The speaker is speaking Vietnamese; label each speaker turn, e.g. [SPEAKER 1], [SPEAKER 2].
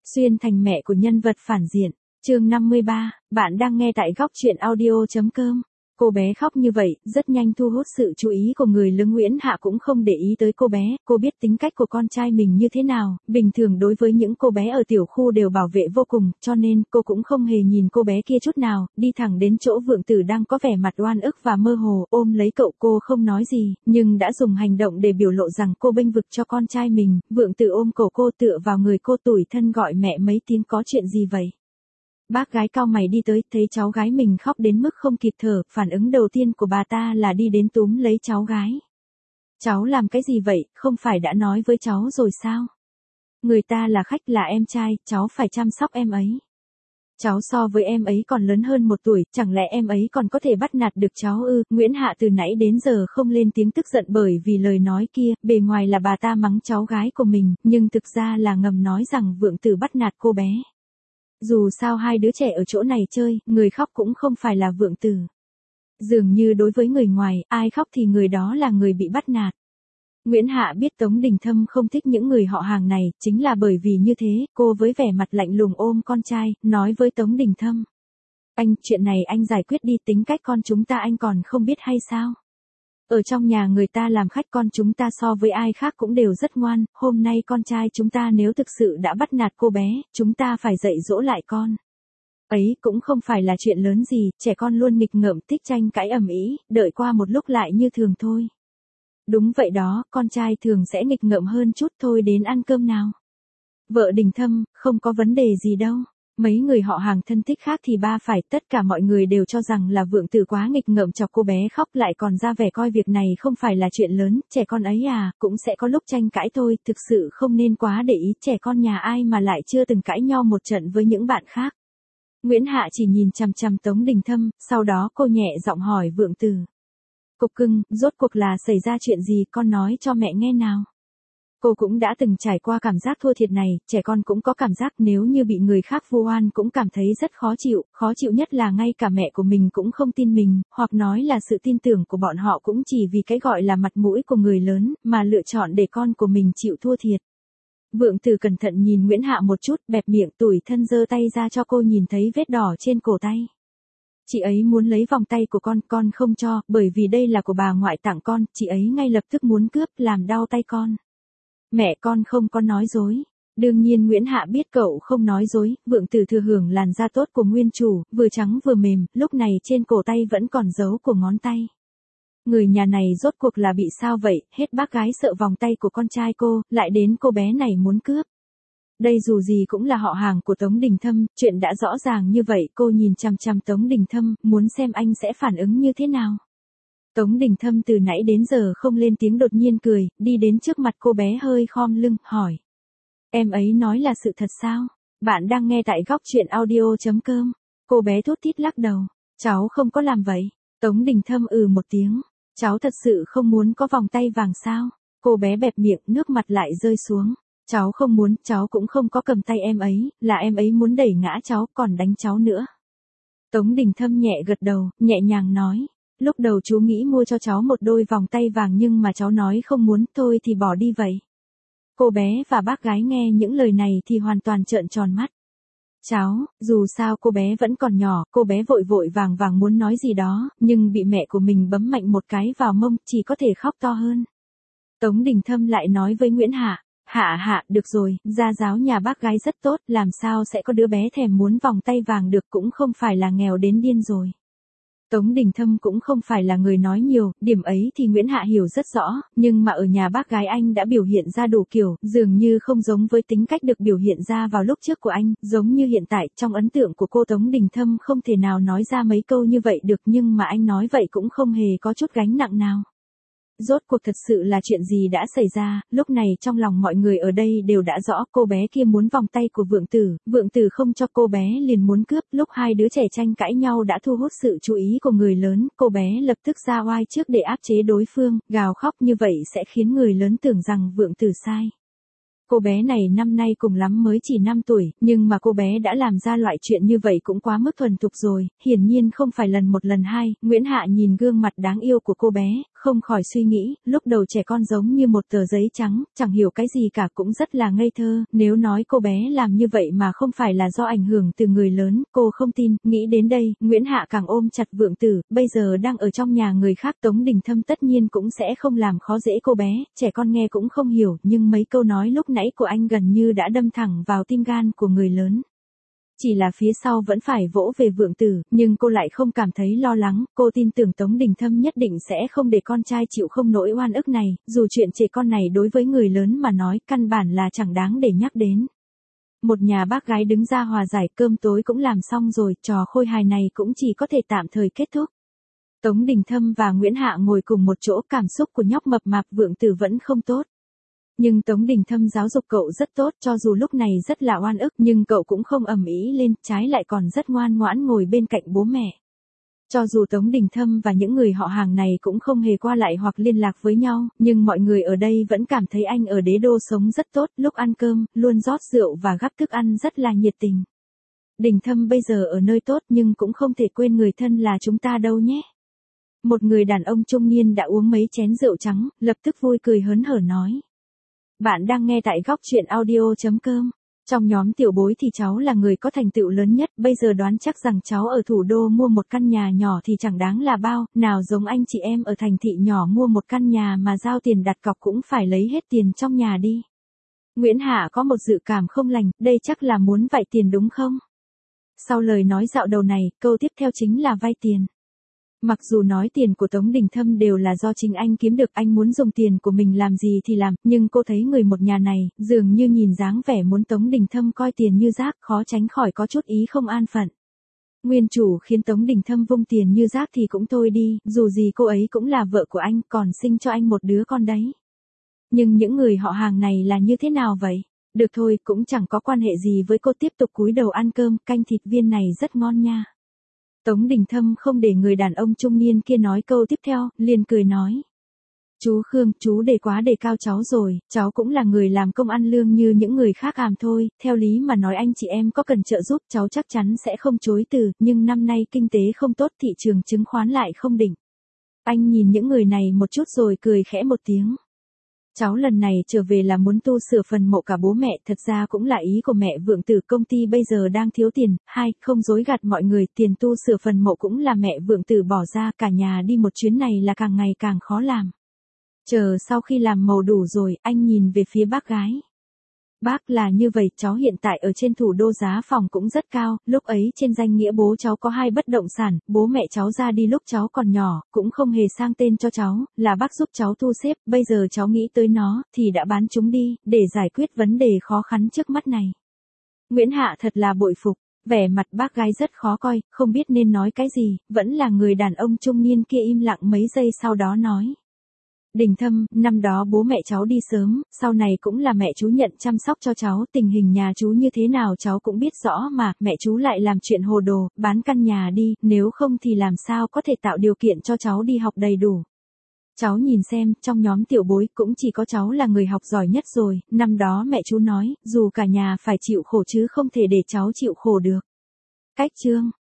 [SPEAKER 1] Xuyên thành mẹ của nhân vật phản diện. Chương 53, bạn đang nghe tại góc truyện audio.com. Cô bé khóc như vậy, rất nhanh thu hút sự chú ý của người lớn. Nguyễn Hạ cũng không để ý tới cô bé, cô biết tính cách của con trai mình như thế nào, bình thường đối với những cô bé ở tiểu khu đều bảo vệ vô cùng, cho nên cô cũng không hề nhìn cô bé kia chút nào, đi thẳng đến chỗ Vượng Tử đang có vẻ mặt oan ức và mơ hồ, ôm lấy cậu. Cô không nói gì, nhưng đã dùng hành động để biểu lộ rằng cô bênh vực cho con trai mình. Vượng Tử ôm cổ cô tựa vào người cô tủi thân gọi mẹ mấy tiếng. Có chuyện gì vậy? Bác gái cau mày đi tới, thấy cháu gái mình khóc đến mức không kịp thở, phản ứng đầu tiên của bà ta là đi đến túm lấy cháu gái. Cháu làm cái gì vậy, không phải đã nói với cháu rồi sao? Người ta là khách, là em trai, cháu phải chăm sóc em ấy. Cháu so với em ấy còn lớn hơn 1 tuổi, chẳng lẽ em ấy còn có thể bắt nạt được cháu ư? Nguyễn Hạ từ nãy đến giờ không lên tiếng tức giận bởi vì lời nói kia, bề ngoài là bà ta mắng cháu gái của mình, nhưng thực ra là ngầm nói rằng Vượng Tử bắt nạt cô bé. Dù sao hai đứa trẻ ở chỗ này chơi, người khóc cũng không phải là Vượng Tử. Dường như đối với người ngoài, ai khóc thì người đó là người bị bắt nạt. Nguyễn Hạ biết Tống Đình Thâm không thích những người họ hàng này, chính là bởi vì như thế, cô với vẻ mặt lạnh lùng ôm con trai, nói với Tống Đình Thâm. Anh, chuyện này anh giải quyết đi, tính cách con chúng ta anh còn không biết hay sao? Ở trong nhà người ta làm khách, con chúng ta so với ai khác cũng đều rất ngoan, hôm nay con trai chúng ta nếu thực sự đã bắt nạt cô bé, chúng ta phải dạy dỗ lại con. Ấy cũng không phải là chuyện lớn gì, trẻ con luôn nghịch ngợm, thích tranh cãi ầm ĩ, đợi qua một lúc lại như thường thôi. Đúng vậy đó, con trai thường sẽ nghịch ngợm hơn chút thôi, đến ăn cơm nào. Vợ Đình Thâm, không có vấn đề gì đâu. Mấy người họ hàng thân thích khác thì ba phải, tất cả mọi người đều cho rằng là Vượng Tử quá nghịch ngợm chọc cô bé khóc, lại còn ra vẻ coi việc này không phải là chuyện lớn, trẻ con ấy à, cũng sẽ có lúc tranh cãi thôi, thực sự không nên quá để ý, trẻ con nhà ai mà lại chưa từng cãi nhau một trận với những bạn khác. Nguyễn Hạ chỉ nhìn chằm chằm Tống Đình Thâm, sau đó cô nhẹ giọng hỏi Vượng Tử. Cục cưng, rốt cuộc là xảy ra chuyện gì, con nói cho mẹ nghe nào. Cô cũng đã từng trải qua cảm giác thua thiệt này, trẻ con cũng có cảm giác nếu như bị người khác vu oan cũng cảm thấy rất khó chịu nhất là ngay cả mẹ của mình cũng không tin mình, hoặc nói là sự tin tưởng của bọn họ cũng chỉ vì cái gọi là mặt mũi của người lớn, mà lựa chọn để con của mình chịu thua thiệt. Vượng Tử cẩn thận nhìn Nguyễn Hạ một chút, bẹp miệng tủi thân giơ tay ra cho cô nhìn thấy vết đỏ trên cổ tay. Chị ấy muốn lấy vòng tay của con không cho, bởi vì đây là của bà ngoại tặng con, chị ấy ngay lập tức muốn cướp, làm đau tay con. Mẹ, con không có nói dối. Đương nhiên Nguyễn Hạ biết cậu không nói dối, Vượng Tử thừa hưởng làn da tốt của nguyên chủ, vừa trắng vừa mềm, lúc này trên cổ tay vẫn còn dấu của ngón tay. Người nhà này rốt cuộc là bị sao vậy, hết bác gái sợ vòng tay của con trai cô, lại đến cô bé này muốn cướp. Đây dù gì cũng là họ hàng của Tống Đình Thâm, chuyện đã rõ ràng như vậy, cô nhìn chằm chằm Tống Đình Thâm, muốn xem anh sẽ phản ứng như thế nào. Tống Đình Thâm từ nãy đến giờ không lên tiếng, đột nhiên cười, đi đến trước mặt cô bé hơi khom lưng, hỏi. Em ấy nói là sự thật sao? Bạn đang nghe tại góc truyện audio.com. Cô bé thút thít lắc đầu. Cháu không có làm vậy. Tống Đình Thâm một tiếng. Cháu thật sự không muốn có vòng tay vàng sao? Cô bé bẹp miệng, nước mặt lại rơi xuống. Cháu không muốn, cháu cũng không có cầm tay em ấy, là em ấy muốn đẩy ngã cháu, còn đánh cháu nữa. Tống Đình Thâm nhẹ gật đầu, nhẹ nhàng nói. Lúc đầu chú nghĩ mua cho cháu một đôi vòng tay vàng nhưng mà cháu nói không muốn, thôi thì bỏ đi vậy. Cô bé và bác gái nghe những lời này thì hoàn toàn trợn tròn mắt. Cháu, dù sao cô bé vẫn còn nhỏ, cô bé vội vội vàng muốn nói gì đó, nhưng bị mẹ của mình bấm mạnh một cái vào mông, chỉ có thể khóc to hơn. Tống Đình Thâm lại nói với Nguyễn Hạ. Hạ, được rồi, gia giáo nhà bác gái rất tốt, làm sao sẽ có đứa bé thèm muốn vòng tay vàng được, cũng không phải là nghèo đến điên rồi. Tống Đình Thâm cũng không phải là người nói nhiều, điểm ấy thì Nguyễn Hạ hiểu rất rõ, nhưng mà ở nhà bác gái anh đã biểu hiện ra đủ kiểu, dường như không giống với tính cách được biểu hiện ra vào lúc trước của anh, giống như hiện tại, trong ấn tượng của cô Tống Đình Thâm không thể nào nói ra mấy câu như vậy được, nhưng mà anh nói vậy cũng không hề có chút gánh nặng nào. Rốt cuộc thật sự là chuyện gì đã xảy ra, lúc này trong lòng mọi người ở đây đều đã rõ, cô bé kia muốn vòng tay của Vượng Tử không cho cô bé liền muốn cướp, lúc hai đứa trẻ tranh cãi nhau đã thu hút sự chú ý của người lớn, cô bé lập tức ra oai trước để áp chế đối phương, gào khóc như vậy sẽ khiến người lớn tưởng rằng Vượng Tử sai. Cô bé này năm nay cùng lắm mới chỉ 5 tuổi, nhưng mà cô bé đã làm ra loại chuyện như vậy cũng quá mức thuần thục rồi, hiển nhiên không phải lần một lần hai. Nguyễn Hạ nhìn gương mặt đáng yêu của cô bé, không khỏi suy nghĩ, lúc đầu trẻ con giống như một tờ giấy trắng, chẳng hiểu cái gì cả cũng rất là ngây thơ, nếu nói cô bé làm như vậy mà không phải là do ảnh hưởng từ người lớn, cô không tin, nghĩ đến đây, Nguyễn Hạ càng ôm chặt Vượng Tử, bây giờ đang ở trong nhà người khác Tống Đình Thâm tất nhiên cũng sẽ không làm khó dễ cô bé, trẻ con nghe cũng không hiểu, nhưng mấy câu nói lúc nãy của anh gần như đã đâm thẳng vào tim gan của người lớn. Chỉ là phía sau vẫn phải vỗ về Vượng Tử, nhưng cô lại không cảm thấy lo lắng, cô tin tưởng Tống Đình Thâm nhất định sẽ không để con trai chịu không nỗi oan ức này, dù chuyện trẻ con này đối với người lớn mà nói căn bản là chẳng đáng để nhắc đến. Một nhà bác gái đứng ra hòa giải, cơm tối cũng làm xong rồi, trò khôi hài này cũng chỉ có thể tạm thời kết thúc. Tống Đình Thâm và Nguyễn Hạ ngồi cùng một chỗ, cảm xúc của nhóc mập mạp Vượng Tử vẫn không tốt. Nhưng Tống Đình Thâm giáo dục cậu rất tốt, cho dù lúc này rất là oan ức nhưng cậu cũng không ầm ĩ lên, trái lại còn rất ngoan ngoãn ngồi bên cạnh bố mẹ. Cho dù Tống Đình Thâm và những người họ hàng này cũng không hề qua lại hoặc liên lạc với nhau, nhưng mọi người ở đây vẫn cảm thấy anh ở đế đô sống rất tốt, lúc ăn cơm, luôn rót rượu và gắp thức ăn rất là nhiệt tình. Đình Thâm bây giờ ở nơi tốt nhưng cũng không thể quên người thân là chúng ta đâu nhé. Một người đàn ông trung niên đã uống mấy chén rượu trắng, lập tức vui cười hớn hở nói. Bạn đang nghe tại góc truyện audio.com. Trong nhóm tiểu bối thì cháu là người có thành tựu lớn nhất, bây giờ đoán chắc rằng cháu ở thủ đô mua một căn nhà nhỏ thì chẳng đáng là bao, nào giống anh chị em ở thành thị nhỏ mua một căn nhà mà giao tiền đặt cọc cũng phải lấy hết tiền trong nhà đi. Nguyễn Hạ có một dự cảm không lành, đây chắc là muốn vay tiền đúng không? Sau lời nói dạo đầu này, câu tiếp theo chính là vay tiền. Mặc dù nói tiền của Tống Đình Thâm đều là do chính anh kiếm được, anh muốn dùng tiền của mình làm gì thì làm, nhưng cô thấy người một nhà này, dường như nhìn dáng vẻ muốn Tống Đình Thâm coi tiền như rác, khó tránh khỏi có chút ý không an phận. Nguyên chủ khiến Tống Đình Thâm vung tiền như rác thì cũng thôi đi, dù gì cô ấy cũng là vợ của anh, còn sinh cho anh một đứa con đấy. Nhưng những người họ hàng này là như thế nào vậy? Được thôi, cũng chẳng có quan hệ gì với cô, tiếp tục cúi đầu ăn cơm, canh thịt viên này rất ngon nha. Tống Đình Thâm không để người đàn ông trung niên kia nói câu tiếp theo, liền cười nói. Chú Khương, chú đề quá đề cao cháu rồi, cháu cũng là người làm công ăn lương như những người khác thôi, theo lý mà nói anh chị em có cần trợ giúp cháu chắc chắn sẽ không chối từ, nhưng năm nay kinh tế không tốt, thị trường chứng khoán lại không đỉnh. Anh nhìn những người này một chút rồi cười khẽ một tiếng. Cháu lần này trở về là muốn tu sửa phần mộ cả bố mẹ, thật ra cũng là ý của mẹ Vượng Tử, công ty bây giờ đang thiếu tiền, không dối gạt mọi người, tiền tu sửa phần mộ cũng là mẹ Vượng Tử bỏ ra, cả nhà đi một chuyến này là càng ngày càng khó làm. Chờ sau khi làm màu đủ rồi, anh nhìn về phía bác gái. Bác, là như vậy, cháu hiện tại ở trên thủ đô giá phòng cũng rất cao, lúc ấy trên danh nghĩa bố cháu có 2 bất động sản, bố mẹ cháu ra đi lúc cháu còn nhỏ, cũng không hề sang tên cho cháu, là bác giúp cháu thu xếp, bây giờ cháu nghĩ tới nó, thì đã bán chúng đi, để giải quyết vấn đề khó khăn trước mắt này. Nguyễn Hạ thật là bội phục, vẻ mặt bác gái rất khó coi, không biết nên nói cái gì, vẫn là người đàn ông trung niên kia im lặng mấy giây sau đó nói. Đình Thâm, năm đó bố mẹ cháu đi sớm, sau này cũng là mẹ chú nhận chăm sóc cho cháu, tình hình nhà chú như thế nào cháu cũng biết rõ mà, mẹ chú lại làm chuyện hồ đồ, bán căn nhà đi, nếu không thì làm sao có thể tạo điều kiện cho cháu đi học đầy đủ. Cháu nhìn xem, trong nhóm tiểu bối cũng chỉ có cháu là người học giỏi nhất rồi, năm đó mẹ chú nói, dù cả nhà phải chịu khổ chứ không thể để cháu chịu khổ được. Cách chương